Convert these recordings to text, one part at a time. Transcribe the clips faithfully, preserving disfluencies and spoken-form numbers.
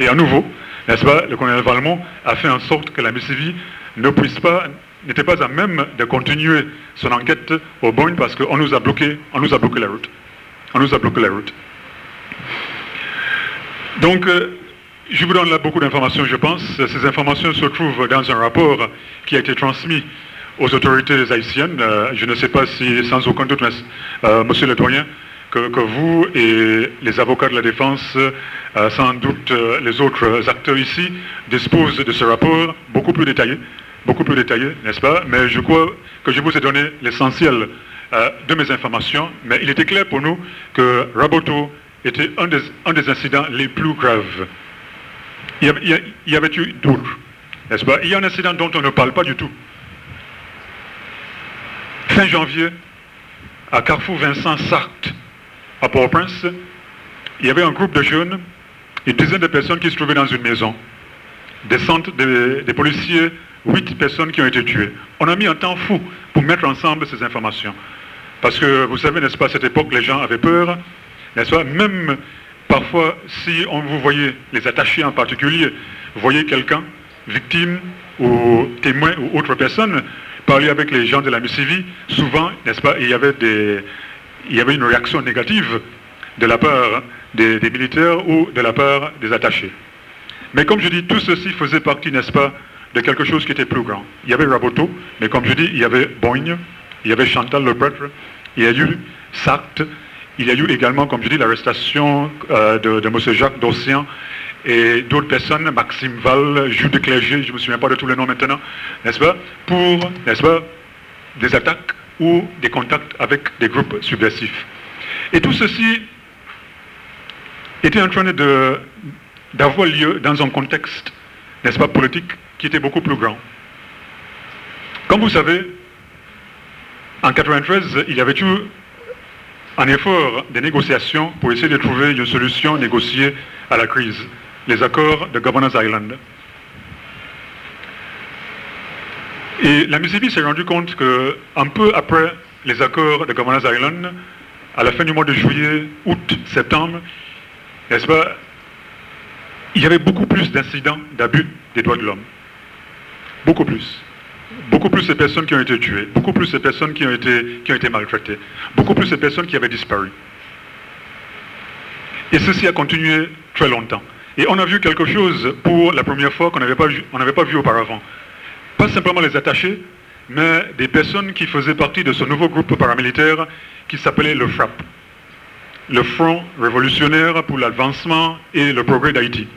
Et à nouveau, n'est-ce pas, le colonel Valmont a fait en sorte que la M I C V ne puisse pas, n'était pas à même de continuer son enquête au Boyne parce qu'on nous a bloqué, on nous a bloqué la route. On nous a bloqué la route. Donc, euh, je vous donne là beaucoup d'informations, je pense. Ces informations se trouvent dans un rapport qui a été transmis aux autorités haïtiennes. Euh, je ne sais pas si, sans aucun doute, euh, monsieur le doyen, que, que vous et les avocats de la défense, euh, sans doute euh, les autres acteurs ici, disposent de ce rapport beaucoup plus détaillé, beaucoup plus détaillé, n'est-ce pas? Mais je crois que je vous ai donné l'essentiel euh, de mes informations. Mais il était clair pour nous que Raboteau était un des, un des incidents les plus graves. Il y, avait, il y avait eu d'autres, n'est-ce pas? Il y a un incident dont on ne parle pas du tout. Fin janvier, à Carrefour Vincent Sarthe, à Port-au-Prince, il y avait un groupe de jeunes, une dizaine de personnes qui se trouvaient dans une maison. Des centres, des, des policiers, huit personnes qui ont été tuées. On a mis un temps fou pour mettre ensemble ces informations. Parce que, vous savez, n'est-ce pas, à cette époque, les gens avaient peur, n'est-ce pas? Même parfois, si on vous voyait, les attachés en particulier, voyez quelqu'un, victime ou témoin ou autre personne, parler avec les gens de la M I C V, souvent, n'est-ce pas, il y avait des, il y avait une réaction négative de la part des, des militaires ou de la part des attachés. Mais comme je dis, tout ceci faisait partie, n'est-ce pas, de quelque chose qui était plus grand. Il y avait Raboteau, mais comme je dis, il y avait Boigne, il y avait Chantal le prêtre, il y a eu Sarthe, il y a eu également, comme je dis, l'arrestation euh, de, de M. Jacques Dossian et d'autres personnes, Maxime Val, Jules de Clergé, je ne me souviens pas de tous les noms maintenant, n'est-ce pas, pour, n'est-ce pas, des attaques ou des contacts avec des groupes subversifs. Et tout ceci était en train de, d'avoir lieu dans un contexte, n'est-ce pas, politique, qui était beaucoup plus grand. Comme vous savez, en mille neuf cent quatre-vingt-treize, il y avait eu un effort de négociation pour essayer de trouver une solution négociée à la crise, les accords de Governors Island. Et la M I C V s'est rendu compte qu'un peu après les accords de Governors Island, à la fin du mois de juillet, août, septembre, n'est-ce pas, il y avait beaucoup plus d'incidents d'abus des droits de l'homme. Beaucoup plus. Beaucoup plus de personnes qui ont été tuées, beaucoup plus de personnes qui ont été, qui ont été maltraitées, beaucoup plus de personnes qui avaient disparu. Et ceci a continué très longtemps. Et on a vu quelque chose pour la première fois qu'on n'avait pas, on n'avait pas vu auparavant. Pas simplement les attachés, mais des personnes qui faisaient partie de ce nouveau groupe paramilitaire qui s'appelait le FRAP, le Front révolutionnaire pour l'avancement et le progrès d'Haïti.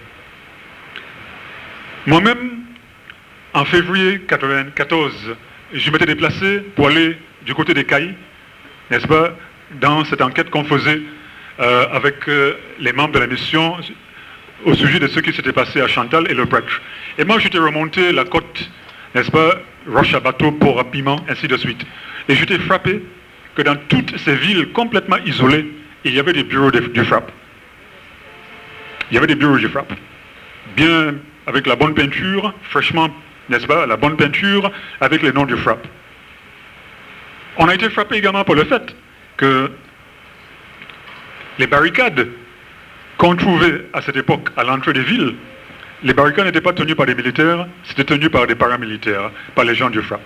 Moi-même, en février mille neuf cent quatre-vingt-quatorze, je m'étais déplacé pour aller du côté des Cailles, n'est-ce pas, dans cette enquête qu'on faisait euh, avec euh, les membres de la mission au sujet de ce qui s'était passé à Chantal et le prêtre. Et moi, j'étais remonté la côte, n'est-ce pas, Roche à bateau, Port à Piment, ainsi de suite. Et j'étais frappé que dans toutes ces villes complètement isolées, il y avait des bureaux de, du FRAP. Il y avait des bureaux du FRAP. Bien avec la bonne peinture, fraîchement, n'est-ce pas, la bonne peinture avec les noms du FRAP. On a été frappé également par le fait que les barricades qu'on trouvait à cette époque à l'entrée des villes, les barricades n'étaient pas tenues par des militaires, c'était tenu par des paramilitaires, par les gens du FRAP.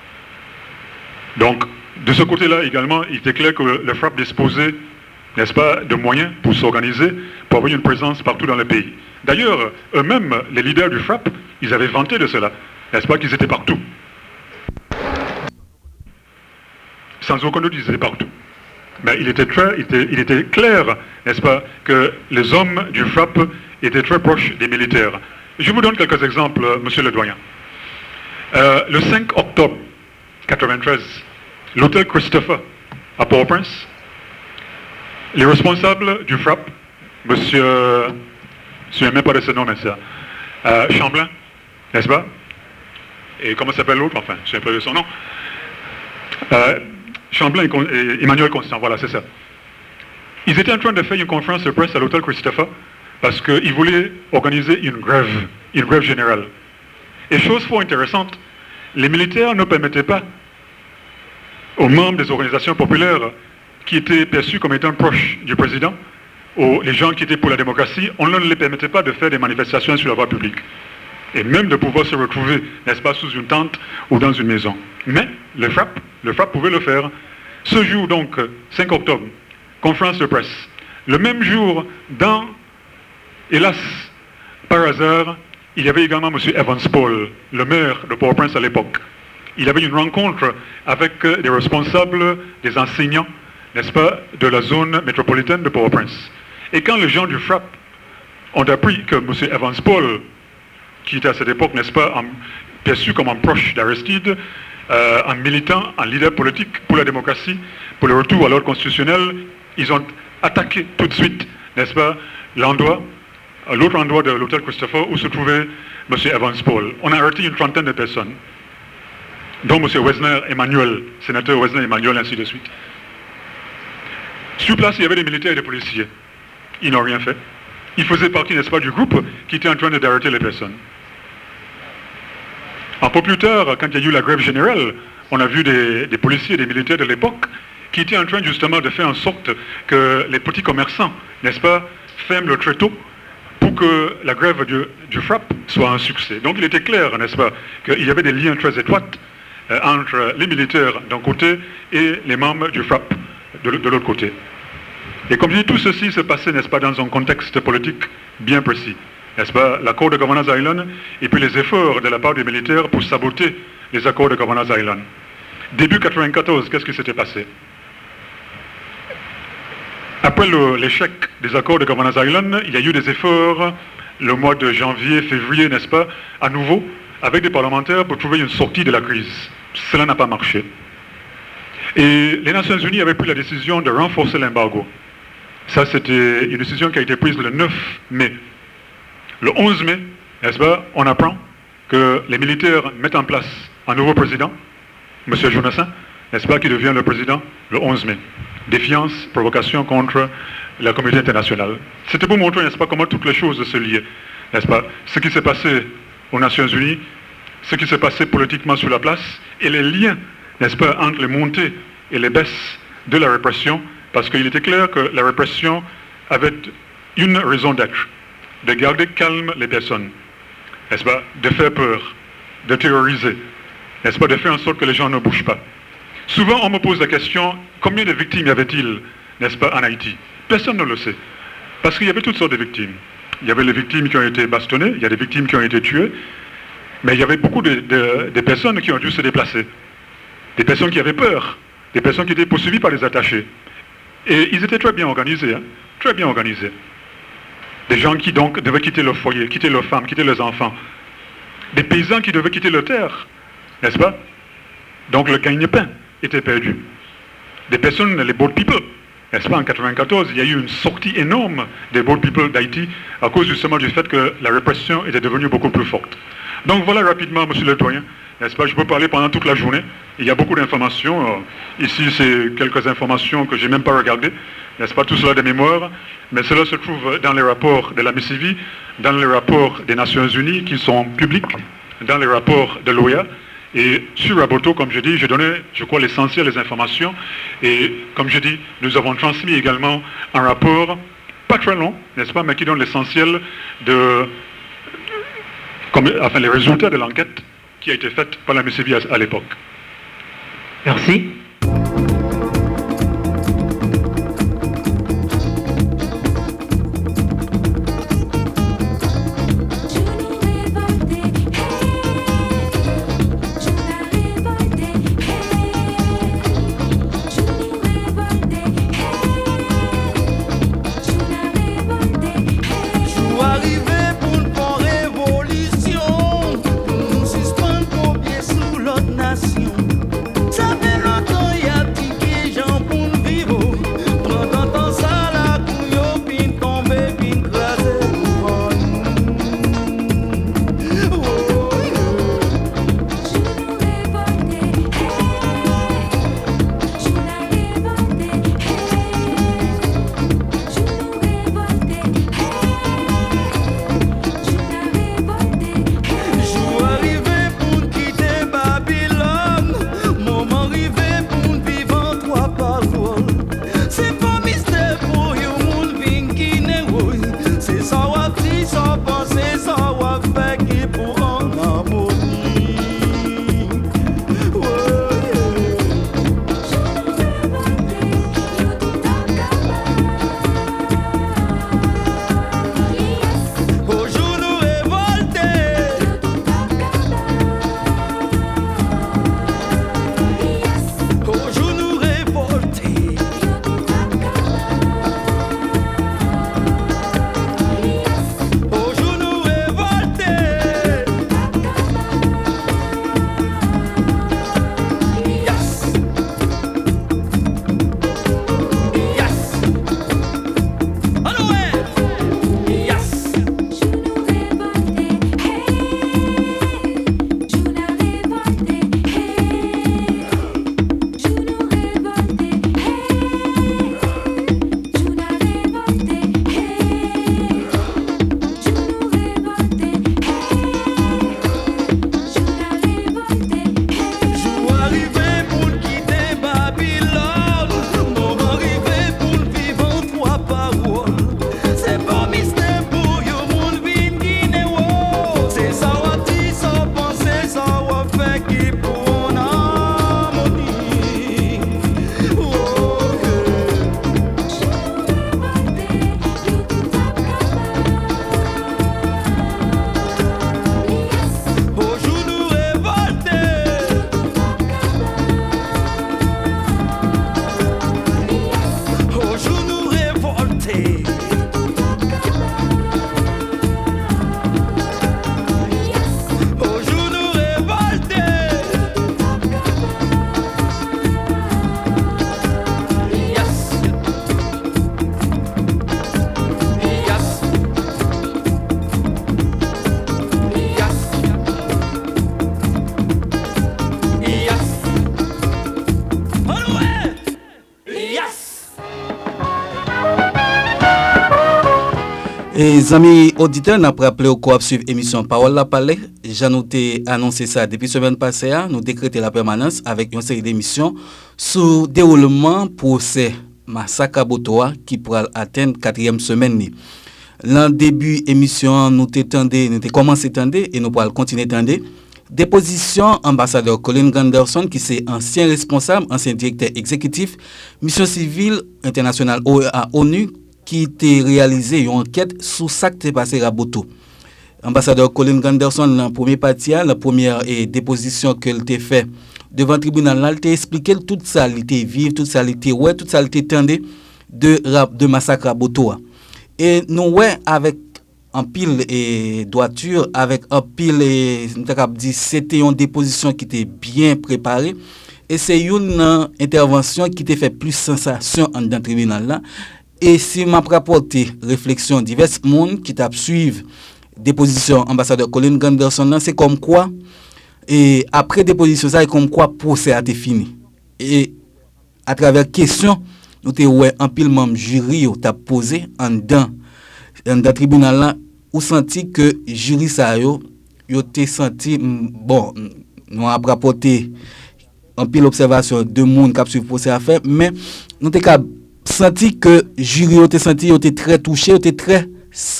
Donc, de ce côté-là également, il était clair que le FRAP disposait, n'est-ce pas, de moyens pour s'organiser, pour avoir une présence partout dans le pays. D'ailleurs, eux-mêmes, les leaders du FRAP, ils avaient vanté de cela, n'est-ce pas, qu'ils étaient partout. Sans aucun doute, ils étaient partout. Mais il était, très, il était, il était clair, n'est-ce pas, que les hommes du FRAP étaient très proches des militaires. Je vous donne quelques exemples, monsieur le doyen. Euh, le cinq octobre mille neuf cent quatre-vingt-treize, l'hôtel Christopher à Port-au-Prince, les responsables du FRAP, monsieur, je ne souviens même pas de ce nom, mais ça, euh, Chamblin, n'est-ce pas? Et comment s'appelle l'autre, enfin, je ne sais pas de son nom. Euh, Chamblin et, et Emmanuel Constant, voilà, c'est ça. Ils étaient en train de faire une conférence de presse à l'hôtel Christopher parce qu'ils voulaient organiser une grève, une grève générale. Et chose fort intéressante, les militaires ne permettaient pas aux membres des organisations populaires qui étaient perçus comme étant proches du président, aux, les gens qui étaient pour la démocratie, on ne les permettait pas de faire des manifestations sur la voie publique. Et même de pouvoir se retrouver, n'est-ce pas, sous une tente ou dans une maison. Mais le FRAPP, le FRAPP pouvait le faire. Ce jour, donc, cinq octobre, conférence de presse. Le même jour, dans, hélas, par hasard, il y avait également M. Evans Paul, le maire de Port-au-Prince à l'époque. Il avait une rencontre avec des responsables, des enseignants, n'est-ce pas, de la zone métropolitaine de Port-au-Prince. Et quand les gens du FRAPP ont appris que M. Evans Paul, qui était à cette époque, n'est-ce pas, en, perçu comme un proche d'Aristide, euh, un militant, un leader politique pour la démocratie, pour le retour à l'ordre constitutionnel, ils ont attaqué tout de suite, n'est-ce pas, l'endroit, l'autre endroit de l'hôtel Christopher où se trouvait M. Evans Paul. On a arrêté une trentaine de personnes, dont M. Wesner Emmanuel, sénateur Wesner Emmanuel, ainsi de suite. Sur place, il y avait des militaires et des policiers. Ils n'ont rien fait. Ils faisaient partie, n'est-ce pas, du groupe qui était en train d'arrêter les personnes. Un peu plus tard, quand il y a eu la grève générale, on a vu des, des policiers et des militaires de l'époque qui étaient en train justement de faire en sorte que les petits commerçants, n'est-ce pas, ferment le tréteau pour que la grève du, du FRAPP soit un succès. Donc il était clair, n'est-ce pas, qu'il y avait des liens très étroits euh, entre les militaires d'un côté et les membres du FRAPP de, de l'autre côté. Et comme je dis, tout ceci se passait, n'est-ce pas, dans un contexte politique bien précis. N'est-ce pas, l'accord de Governors Island et puis les efforts de la part des militaires pour saboter les accords de Governors Island. Début quatre-vingt-quatorze, qu'est-ce qui s'était passé? Après l'échec des accords de Governors Island, il y a eu des efforts le mois de janvier, février, n'est-ce pas, à nouveau, avec des parlementaires pour trouver une sortie de la crise. Cela n'a pas marché. Et les Nations Unies avaient pris la décision de renforcer l'embargo. Ça, c'était une décision qui a été prise le neuf mai. Le onze mai, n'est-ce pas, on apprend que les militaires mettent en place un nouveau président, M. Jonassin, n'est-ce pas, qui devient le président le onze mai. Défiance, provocation contre la communauté internationale. C'était pour montrer, n'est-ce pas, comment toutes les choses se liaient, n'est-ce pas. Ce qui s'est passé aux Nations Unies, ce qui s'est passé politiquement sur la place, et les liens, n'est-ce pas, entre les montées et les baisses de la répression, parce qu'il était clair que la répression avait une raison d'être, de garder calme les personnes, n'est-ce pas, de faire peur, de terroriser, n'est-ce pas, de faire en sorte que les gens ne bougent pas. Souvent, on me pose la question, combien de victimes y avait-il, n'est-ce pas, en Haïti? Personne ne le sait, parce qu'il y avait toutes sortes de victimes. Il y avait les victimes qui ont été bastonnées, il y a des victimes qui ont été tuées, mais il y avait beaucoup de, de, de personnes qui ont dû se déplacer, des personnes qui avaient peur, des personnes qui étaient poursuivies par les attachés. Et ils étaient très bien organisés, hein, très bien organisés. Des gens qui donc devaient quitter leur foyer, quitter leurs femmes, quitter leurs enfants. Des paysans qui devaient quitter leur terre, n'est-ce pas? Donc le gagne-pain était perdu. Des personnes, les boat people, n'est-ce pas, en quatre-vingt-quatorze, il y a eu une sortie énorme des boat people d'Haïti à cause justement du fait que la répression était devenue beaucoup plus forte. Donc voilà rapidement, monsieur le doyen, n'est-ce pas, je peux parler pendant toute la journée. Il y a beaucoup d'informations. Ici, c'est quelques informations que je n'ai même pas regardées, n'est-ce pas, tout cela de mémoire, mais cela se trouve dans les rapports de la M I C I V I, dans les rapports des Nations Unies qui sont publics, dans les rapports de l'O E A. Et sur Raboto, comme je dis, je donnais, je crois, l'essentiel des informations. Et comme je dis, nous avons transmis également un rapport, pas très long, n'est-ce pas, mais qui donne l'essentiel de, comme, enfin, les résultats de l'enquête qui a été faite par la M I C I V I à, à l'époque. Merci. Ça fait longtemps Et amis auditeurs, n'a pas rappelé au coop suivre émission Parole la Palais. J'ai noté annoncé ça depuis semaine passée, nous décréter la permanence avec une série d'émissions sur déroulement procès massacre à Botoa qui pourra atteindre quatrième semaine. L'an début émission nous t'étendait, nous t'ai commencé tendre et nous pourrons continuer tendre. Déposition ambassadeur Colin Gunderson qui c'est ancien responsable, ancien directeur exécutif, mission civile internationale à ONU qui a réalisé une enquête sur ça qui s'est passé à Boto. Ambassadeur Colin Gunderson, dans la première partie, la première eh, déposition qu'elle a fait devant le tribunal, elle a expliqué tout ça, elle était vive, tout ça, elle était ouais, tout ça, elle était tendue de, de massacre à Boto. Et nous, ouais, avec un pile et droiture, avec un pile et c'était une déposition qui était bien préparée. Et c'est une uh, intervention qui t'a fait plus sensation dans le tribunal là. Et si m'a rapporté réflexion divers monde qui t'a suivre déposition ambassadeur Colin Gunderson, c'est comme quoi et après déposition ça, c'est comme quoi procès a été fini. Et à travers question, nous te ouais un pile membre jury ou t'a posé en dedans dans le tribunal là, ou senti que jury ça yo yo te senti bon, nous a rapporté un pile observation de monde qui a suivi procès à faire, mais nous te senti que jury était senti était très touché, était très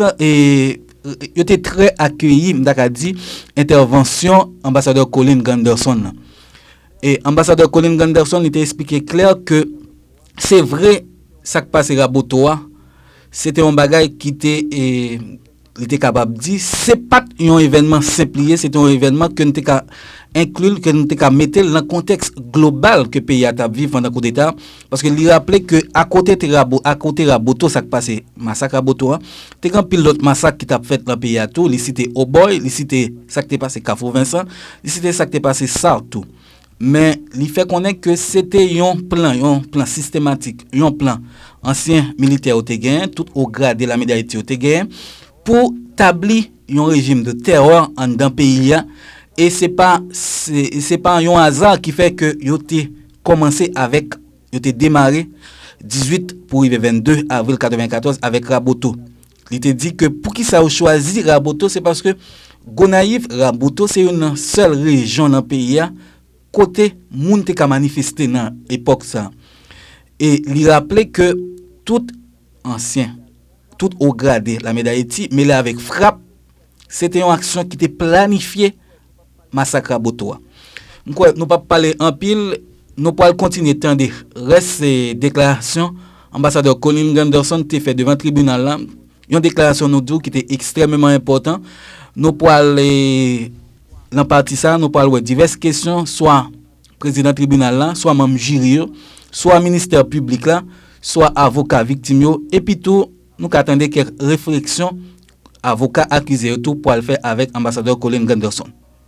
et était très accueilli m'daka dit intervention ambassadeur Colin Gunderson. Et ambassadeur Colin Gunderson il t'a expliqué clair que c'est vrai ça qui passe à Botoa, c'était un bagage qui était et il était capable de dire c'est pas un événement simplifié, c'est un événement que nous était inclure que nous était mettre dans le contexte global que le pays a vivre pendant le coup d'état parce que il rappelait que à côté de Rabo, à côté de Raboto ça qui passé massacre à Boto, t'es grand pile d'autres massacres qui t'a fait dans le pays à tout, il cité Oboy, il cité ça qui t'est passé Carrefour Vincent, il cité ça qui t'est passé Sartou. Mais il fait connaître que c'était un plan, un plan systématique, un plan ancien militaire au Téguin, tout au grade de la médaille au Téguin pour établir un régime de terreur en dans pays et c'est pas c'est, c'est pas un hasard qui fait que yo té commencé avec yo té démarré dix-huit pour arriver vingt-deux avril quatre-vingt-quatorze avec Raboto. Il te dit que pour qui ça a choisi Raboto, c'est parce que Gonaïve Raboto c'est une seule région dans pays côté moun te ka manifester dans époque ça. Et il rappelait que tout ancien tout au grade la médaille mais là avec frappe c'était une action qui était planifiée massacre à Boto. Nous pas parler en pile, nous pas continuer tendre reste déclaration ambassadeur Colin Gunderson t'a fait devant le tribunal là, une déclaration nous dit qui était extrêmement important. Nous pas aller dans partie ça, nous parler diverses questions soit président tribunal là, soit membre jury, soit ministère public là, soit avocat victime et puis tout nous attendons quelques réflexions avocat accusé tout pour le faire avec ambassadeur Colin Gunderson.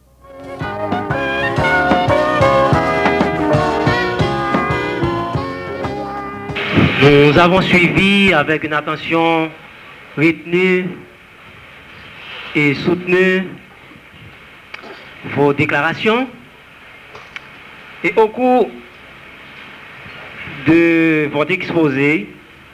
Nous avons suivi avec une attention retenue et soutenue vos déclarations et au cours de votre exposé,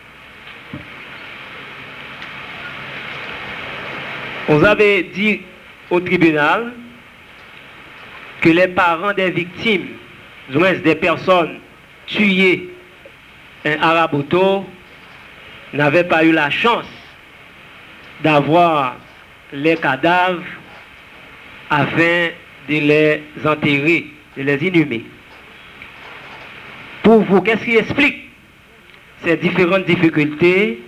vous avez dit au tribunal que les parents des victimes, du moins des personnes tuées à Boto, n'avaient pas eu la chance d'avoir les cadavres afin de les enterrer, de les inhumer. Pour vous, qu'est-ce qui explique ces différentes difficultés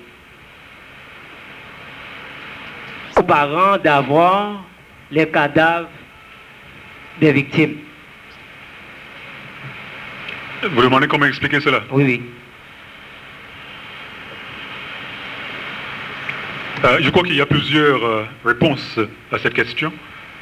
aux parents d'avoir les cadavres des victimes? Vous demandez comment expliquer cela? Oui, oui. Euh, je crois qu'il y a plusieurs euh, réponses à cette question.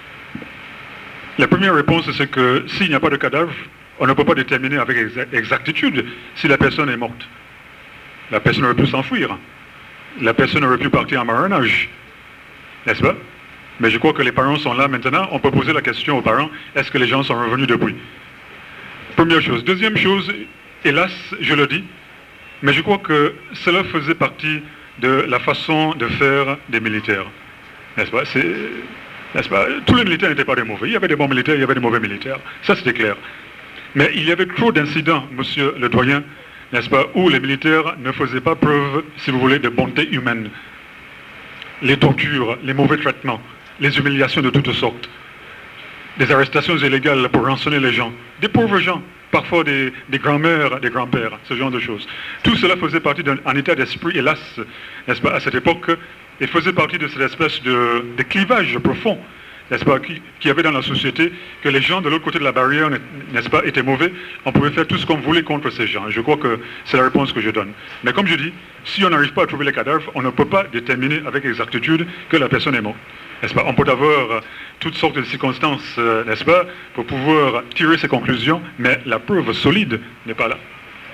La première réponse, c'est que s'il n'y a pas de cadavre, on ne peut pas déterminer avec exa- exactitude si la personne est morte. La personne aurait pu s'enfuir. La personne aurait pu partir en mariage. N'est-ce pas? Mais je crois que les parents sont là maintenant. On peut poser la question aux parents, est-ce que les gens sont revenus depuis? Première chose. Deuxième chose, hélas, je le dis, mais je crois que cela faisait partie de la façon de faire des militaires. N'est-ce pas? C'est, n'est-ce pas? Tous les militaires n'étaient pas des mauvais. Il y avait des bons militaires, il y avait des mauvais militaires. Ça, c'était clair. Mais il y avait trop d'incidents, monsieur le doyen, n'est-ce pas, où les militaires ne faisaient pas preuve, si vous voulez, de bonté humaine. Les tortures, les mauvais traitements, les humiliations de toutes sortes, des arrestations illégales pour rançonner les gens, des pauvres gens, parfois des, des grands-mères, des grands-pères, ce genre de choses. Tout cela faisait partie d'un état d'esprit, hélas, n'est-ce pas, à cette époque, et faisait partie de cette espèce de, de clivage profond, n'est-ce pas, qui, qui avait dans la société, que les gens de l'autre côté de la barrière, n'est-ce pas, étaient mauvais, on pouvait faire tout ce qu'on voulait contre ces gens. Je crois que c'est la réponse que je donne. Mais comme je dis, si on n'arrive pas à trouver les cadavres, on ne peut pas déterminer avec exactitude que la personne est morte. N'est-ce pas? On peut avoir euh, toutes sortes de circonstances, euh, n'est-ce pas, pour pouvoir tirer ses conclusions, mais la preuve solide n'est pas là.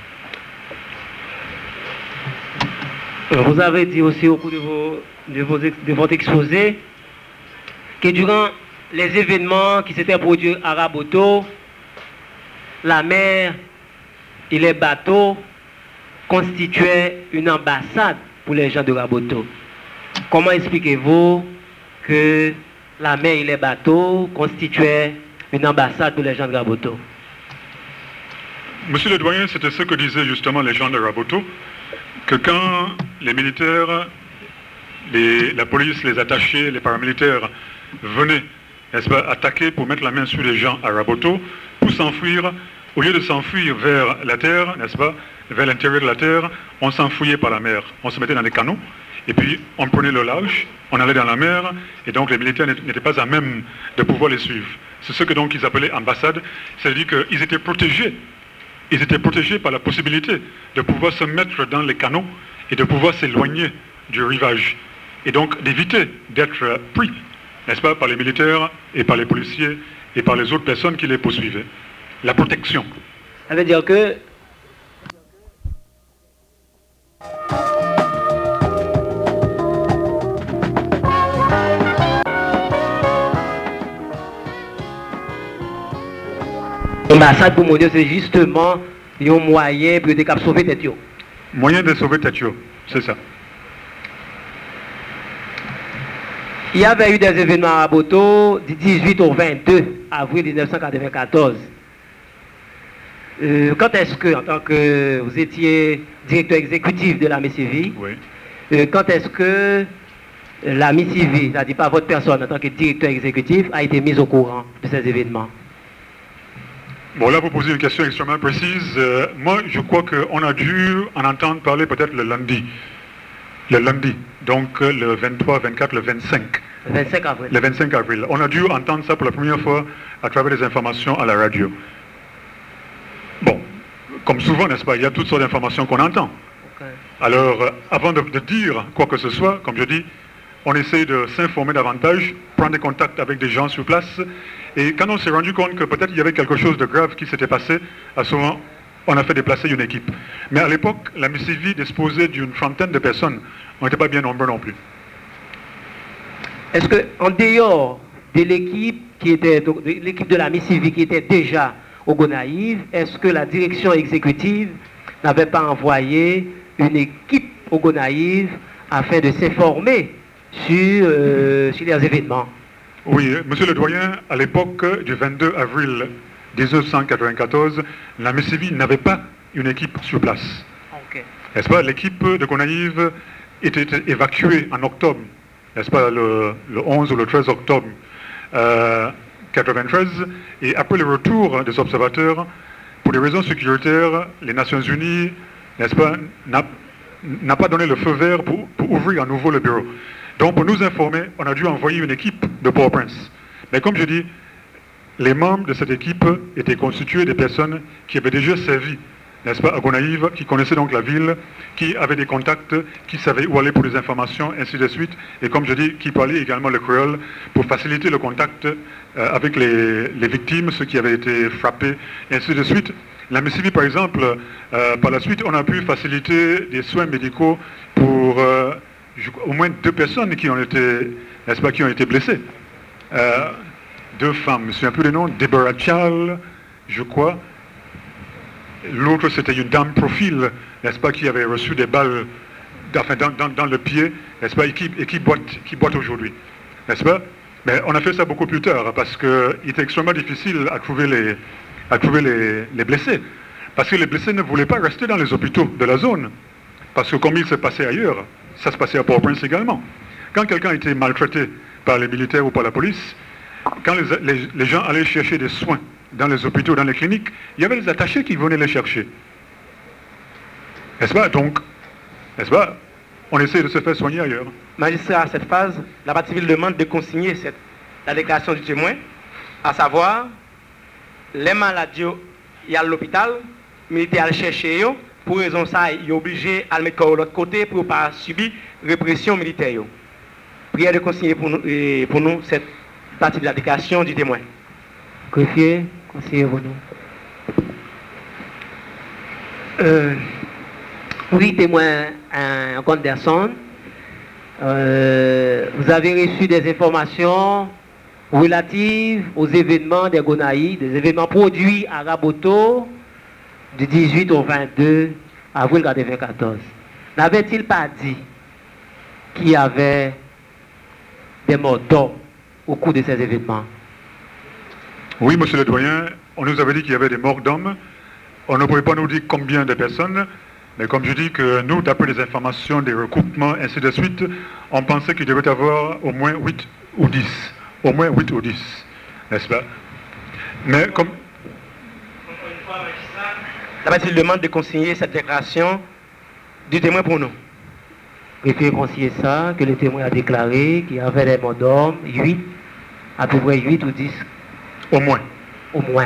Vous avez dit aussi au cours de, vos, de, vos, de votre exposé que durant les événements qui s'étaient produits à Raboto, la mer et les bateaux constituaient une ambassade pour les gens de Raboto. Comment expliquez-vous que la mer et les bateaux constituaient une ambassade pour les gens de Raboto? Monsieur le doyen, c'était ce que disaient justement les gens de Raboto, que quand les militaires, les, la police, les attachés, les paramilitaires venaient, n'est-ce pas, attaquer pour mettre la main sur les gens à Raboto, pour s'enfuir, au lieu de s'enfuir vers la terre, n'est-ce pas, vers l'intérieur de la terre, on s'enfuyait par la mer. On se mettait dans des canaux, et puis on prenait le large, on allait dans la mer, et donc les militaires n'étaient pas à même de pouvoir les suivre. C'est ce que donc ils appelaient ambassade, c'est-à-dire qu'ils étaient protégés. Ils étaient protégés par la possibilité de pouvoir se mettre dans les canaux et de pouvoir s'éloigner du rivage, et donc d'éviter d'être pris, n'est-ce pas, par les militaires et par les policiers et par les autres personnes qui les poursuivaient. La protection. Ça veut dire que l'ambassade pour mon Dieu, c'est justement un moyen pour de sauver tête. Moyen de sauver tête, c'est ça. Il y avait eu des événements à Raboto du dix-huit au vingt-deux avril mille neuf cent quatre-vingt-quatorze. Euh, quand est-ce que, en tant que vous étiez directeur exécutif de la M I C V, oui. euh, quand est-ce que la M I C V, c'est-à-dire pas votre personne en tant que directeur exécutif, a été mise au courant de ces événements? Bon, là, vous posez une question extrêmement précise. Euh, moi, je crois qu'on a dû en entendre parler peut-être le lundi. Le lundi, donc euh, le vingt-trois, vingt-quatre, le vingt-cinq. Le vingt-cinq avril. Le vingt-cinq avril. On a dû entendre ça pour la première fois à travers les informations à la radio. Bon, comme souvent, n'est-ce pas, il y a toutes sortes d'informations qu'on entend. Okay. Alors, euh, avant de, de dire quoi que ce soit, comme je dis, on essaie de s'informer davantage, prendre des contacts avec des gens sur place. Et quand on s'est rendu compte que peut-être il y avait quelque chose de grave qui s'était passé, à ce moment, on a fait déplacer une équipe. Mais à l'époque, la M I C V disposait d'une trentaine de personnes. On n'était pas bien nombreux non plus. Est-ce qu'en dehors de l'équipe qui était, de l'équipe de la M I C V qui était déjà au Gonaïves, est-ce que la direction exécutive n'avait pas envoyé une équipe au Gonaïves afin de s'informer sur, euh, sur les événements? Oui, monsieur le doyen, à l'époque du vingt-deux avril mille neuf cent quatre-vingt-quatorze, la M I C V n'avait pas une équipe sur place. Okay. N'est-ce pas? L'équipe de Gonaïves était évacuée en octobre, n'est-ce pas, le, le onze ou le treize octobre euh, quatre-vingt-treize, et après le retour des observateurs, pour des raisons sécuritaires, les Nations Unies, n'est-ce pas, n'a, n'a pas donné le feu vert pour, pour ouvrir à nouveau le bureau. Donc pour nous informer, on a dû envoyer une équipe de Port-au-Prince. Mais comme je dis, les membres de cette équipe étaient constitués de personnes qui avaient déjà servi, n'est-ce pas, à Gonaïves, qui connaissaient donc la ville, qui avaient des contacts, qui savaient où aller pour des informations, ainsi de suite, et comme je dis, qui parlaient également le créole pour faciliter le contact euh, avec les, les victimes, ceux qui avaient été frappés, ainsi de suite. La M I C V, par exemple, euh, par la suite, on a pu faciliter des soins médicaux pour euh, je, au moins deux personnes qui ont été, n'est-ce pas, qui ont été blessées. Euh, deux femmes, je ne me souviens plus des noms, Deborah Chal, je crois. L'autre, c'était une dame profil, n'est-ce pas, qui avait reçu des balles enfin, dans, dans, dans le pied, n'est-ce pas, et qui, et qui boite, qui boite aujourd'hui, n'est-ce pas? Mais on a fait ça beaucoup plus tard, parce qu'il était extrêmement difficile à trouver, les, à trouver les, les blessés. Parce que les blessés ne voulaient pas rester dans les hôpitaux de la zone. Parce que comme il se passait ailleurs, ça se passait à Port-au-Prince également. Quand quelqu'un était maltraité par les militaires ou par la police, quand les, les, les gens allaient chercher des soins dans les hôpitaux, dans les cliniques, il y avait des attachés qui venaient les chercher. N'est-ce pas? Donc, n'est-ce pas? On essaie de se faire soigner ailleurs. Magistrat, à cette phase, la partie civile demande de consigner cette, la déclaration du témoin, à savoir, les maladies, il y a l'hôpital, militaire à chercher, pour raison ça, il est obligé à le mettre de l'autre côté pour ne pas subir répression militaire. Prière de consigner pour nous, pour nous cette partie de la déclaration du témoin. Greffier, conseiller pour nous. Euh, oui, témoin un Anderson. Euh, vous avez reçu des informations relatives aux événements des Gonaïves, des événements produits à Raboto du dix-huit au vingt-deux avril deux mille quatorze. N'avait-il pas dit qu'il y avait des morts d'hommes au cours de ces événements? Oui, monsieur le doyen, on nous avait dit qu'il y avait des morts d'hommes. On ne pouvait pas nous dire combien de personnes, mais comme je dis que nous, d'après les informations, des recoupements, ainsi de suite, on pensait qu'il devait y avoir au moins huit ou dix. Au moins huit ou dix, n'est-ce pas? Mais comme... La partie demande de consigner cette déclaration du témoin pour nous. Et puis consigner ça, que le témoin a déclaré qu'il y avait des morts d'hommes, huit, à peu près huit ou dix. Au moins. Au moins.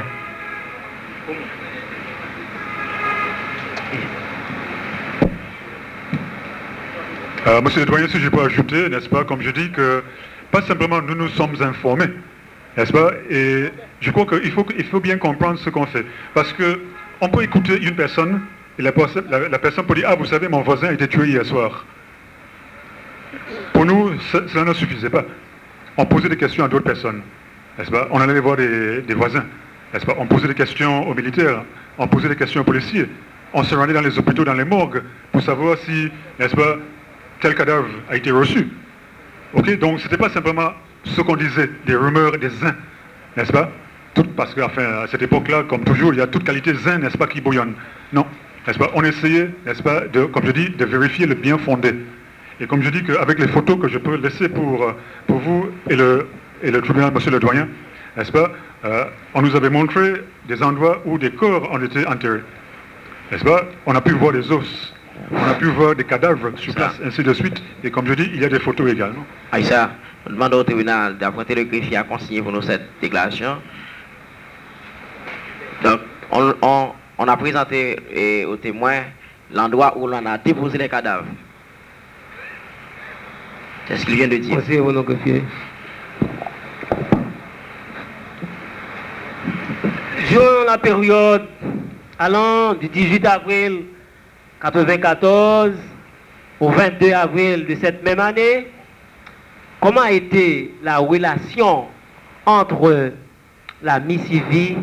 Euh, monsieur le doyen, si je peux ajouter, n'est-ce pas, comme je dis que pas simplement nous nous sommes informés, n'est-ce pas, et je crois qu'il faut, il faut bien comprendre ce qu'on fait. Parce qu'on peut écouter une personne, et la, la, la personne peut dire, ah, vous savez, mon voisin a été tué hier soir. Pour nous, cela ne suffisait pas. On posait des questions à d'autres personnes, n'est-ce pas, on allait voir des, des voisins, n'est-ce pas, on posait des questions aux militaires, on posait des questions aux policiers, on se rendait dans les hôpitaux, dans les morgues, pour savoir si, n'est-ce pas, tel cadavre a été reçu. Ok, donc ce n'était pas simplement ce qu'on disait, des rumeurs des uns, n'est-ce pas? Tout, parce qu'à enfin, cette époque-là, comme toujours, il y a toute qualité zin, n'est-ce pas, qui bouillonne. Non, n'est-ce pas? On essayait, n'est-ce pas, de, comme je dis, de vérifier le bien fondé. Et comme je dis qu'avec les photos que je peux laisser pour, pour vous et le, et le tribunal, monsieur le doyen, n'est-ce pas, euh, on nous avait montré des endroits où des corps ont été enterrés. N'est-ce pas? On a pu voir des os. On a pu voir des cadavres sur place, ainsi de suite. Et comme je dis, il y a des photos également. Aïssa, on demande au tribunal d'apporter le greffier à consigner pour nous cette déclaration. Donc, on, on, on a présenté eh, aux témoins l'endroit où l'on a déposé les cadavres. C'est ce qu'il vient de dire. Conseiller pour nous, greffier. Durant la période allant du dix-huit avril mille neuf cent quatre-vingt-quatorze au vingt-deux avril de cette même année, comment a été la relation entre la MICIVI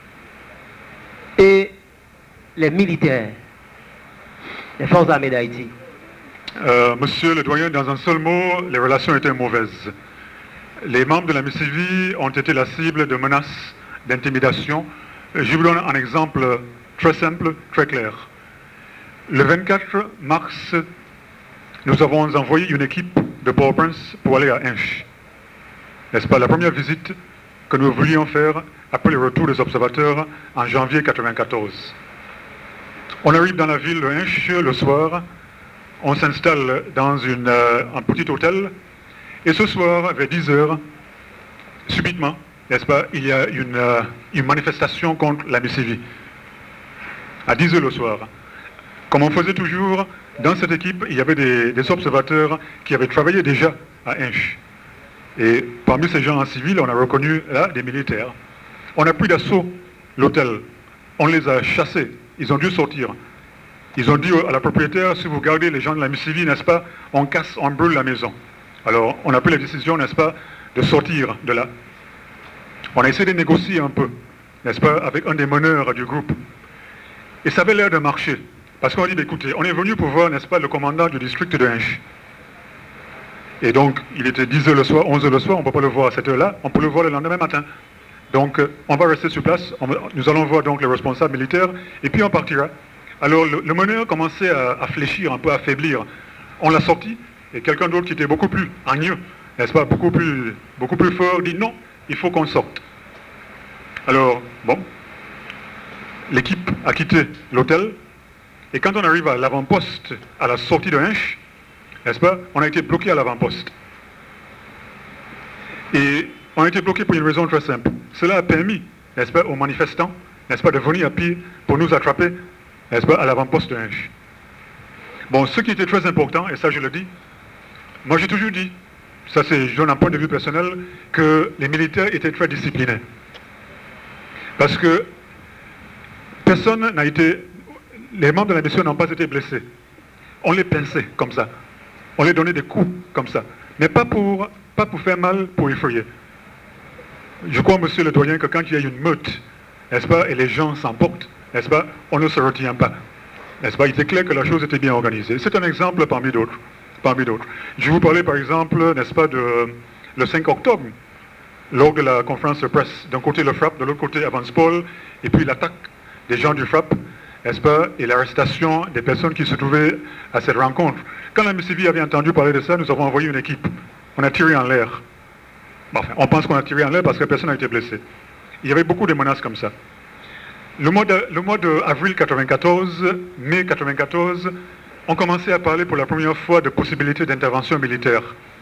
et les militaires, les forces armées d'Haïti? euh, Monsieur le doyen, dans un seul mot, les relations étaient mauvaises. Les membres de la MICIVI ont été la cible de menaces, d'intimidation. Je vous donne un exemple très simple, très clair. Le vingt-quatre mars, nous avons envoyé une équipe de Port-au-Prince pour aller à Hinche. N'est-ce pas, la première visite que nous voulions faire après le retour des observateurs en janvier mille neuf cent quatre-vingt-quatorze. On arrive dans la ville de Hinche le soir, on s'installe dans une, euh, un petit hôtel, et ce soir, vers dix heures, subitement, n'est-ce pas, il y a une, euh, une manifestation contre la MICIVI. À dix heures le soir. Comme on faisait toujours, dans cette équipe, il y avait des, des observateurs qui avaient travaillé déjà à Hinche. Et parmi ces gens en civil, on a reconnu là des militaires. On a pris d'assaut l'hôtel. On les a chassés. Ils ont dû sortir. Ils ont dit à la propriétaire, si vous gardez les gens de la MICIVI, n'est-ce pas, on casse, on brûle la maison. Alors, on a pris la décision, n'est-ce pas, de sortir de là. On a essayé de négocier un peu, n'est-ce pas, avec un des meneurs du groupe. Et ça avait l'air de marcher. Parce qu'on dit, bah, écoutez, on est venu pour voir, n'est-ce pas, le commandant du district de Hinche. Et donc, il était dix heures le soir, onze heures le soir, on ne peut pas le voir à cette heure-là, on peut le voir le lendemain matin. Donc, euh, on va rester sur place, on va, nous allons voir donc les responsables militaires, et puis on partira. Alors, le, le meneur commençait à, à fléchir, un peu à faiblir. On l'a sorti, et quelqu'un d'autre qui était beaucoup plus hargneux, n'est-ce pas, beaucoup plus, beaucoup plus fort, dit non, il faut qu'on sorte. Alors, bon, l'équipe a quitté l'hôtel, et quand on arrive à l'avant-poste, à la sortie de Hinche, n'est-ce pas, on a été bloqué à l'avant-poste. Et on a été bloqué pour une raison très simple. Cela a permis, n'est-ce pas, aux manifestants, n'est-ce pas, de venir à pied pour nous attraper, n'est-ce pas, à l'avant-poste de Hinche. Bon, ce qui était très important, et ça je le dis, moi j'ai toujours dit, ça c'est, je donne un point de vue personnel, que les militaires étaient très disciplinés. Parce que personne n'a été, les membres de la mission n'ont pas été blessés. On les pinçait comme ça. On les donnait des coups comme ça. Mais pas pour, pas pour faire mal, pour effrayer. Je crois, monsieur le doyen, que quand il y a une meute, n'est-ce pas, et les gens s'emportent, n'est-ce pas, on ne se retient pas. N'est-ce pas, il était clair que la chose était bien organisée. C'est un exemple parmi d'autres. Parmi d'autres. Je vous parlais par exemple, n'est-ce pas, de le cinq octobre, lors de la conférence de presse. D'un côté le frappe, de l'autre côté Avance Paul, et puis l'attaque des gens du frappe, n'est-ce pas, et l'arrestation des personnes qui se trouvaient à cette rencontre. Quand la M C V avait entendu parler de ça, nous avons envoyé une équipe. On a tiré en l'air. Bon, enfin, on pense qu'on a tiré en l'air parce que personne n'a été blessé. Il y avait beaucoup de menaces comme ça. Le mois de, le mois de avril quatre-vingt-quatorze, mai quatre-vingt-quatorze, on commençait à parler pour la première fois de possibilités d'intervention militaire.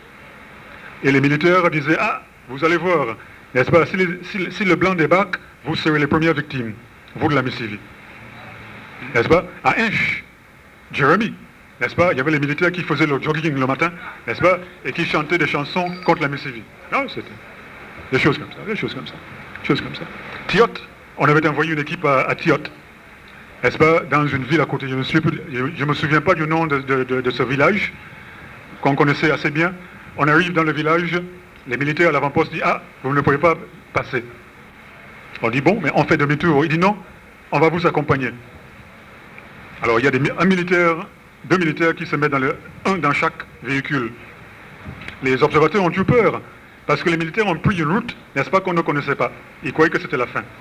Et les militaires disaient, ah, vous allez voir, n'est-ce pas, si, les, si, si le blanc débarque, vous serez les premières victimes, vous de la M C V. N'est-ce pas? À Hinche, Jérémy, n'est-ce pas? Il y avait les militaires qui faisaient le jogging le matin, n'est-ce pas? Et qui chantaient des chansons contre la M C V. Non, c'était des choses comme ça, des choses comme ça, des choses comme ça. Tiot, on avait envoyé une équipe à, à Tiot, n'est-ce pas? Dans une ville à côté. Je ne me souviens pas du nom de, de, de, de ce village, qu'on connaissait assez bien. On arrive dans le village, les militaires à l'avant-poste disent, ah, vous ne pouvez pas passer. On dit, bon, mais on fait demi-tour. Il dit, non, on va vous accompagner. Alors il y a des, un militaire, deux militaires qui se mettent dans le, un dans chaque véhicule. Les observateurs ont eu peur, parce que les militaires ont pris une route, n'est-ce pas, qu'on ne connaissait pas. Ils croyaient que c'était la fin.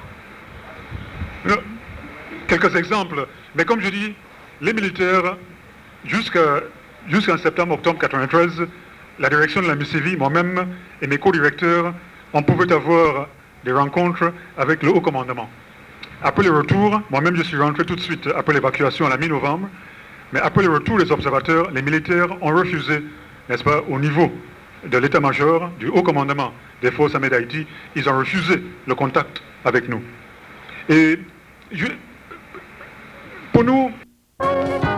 Quelques exemples, mais comme je dis, les militaires, jusqu'à, jusqu'en septembre-octobre quatre-vingt-treize, la direction de la M C V, moi-même et mes co-directeurs, on pouvait avoir des rencontres avec le haut commandement. Après le retour, moi-même je suis rentré tout de suite après l'évacuation à la mi-novembre, mais après le retour des observateurs, les militaires ont refusé, n'est-ce pas, au niveau de l'état-major, du haut commandement des forces armées d'Haïti, ils ont refusé le contact avec nous. Et je, pour nous...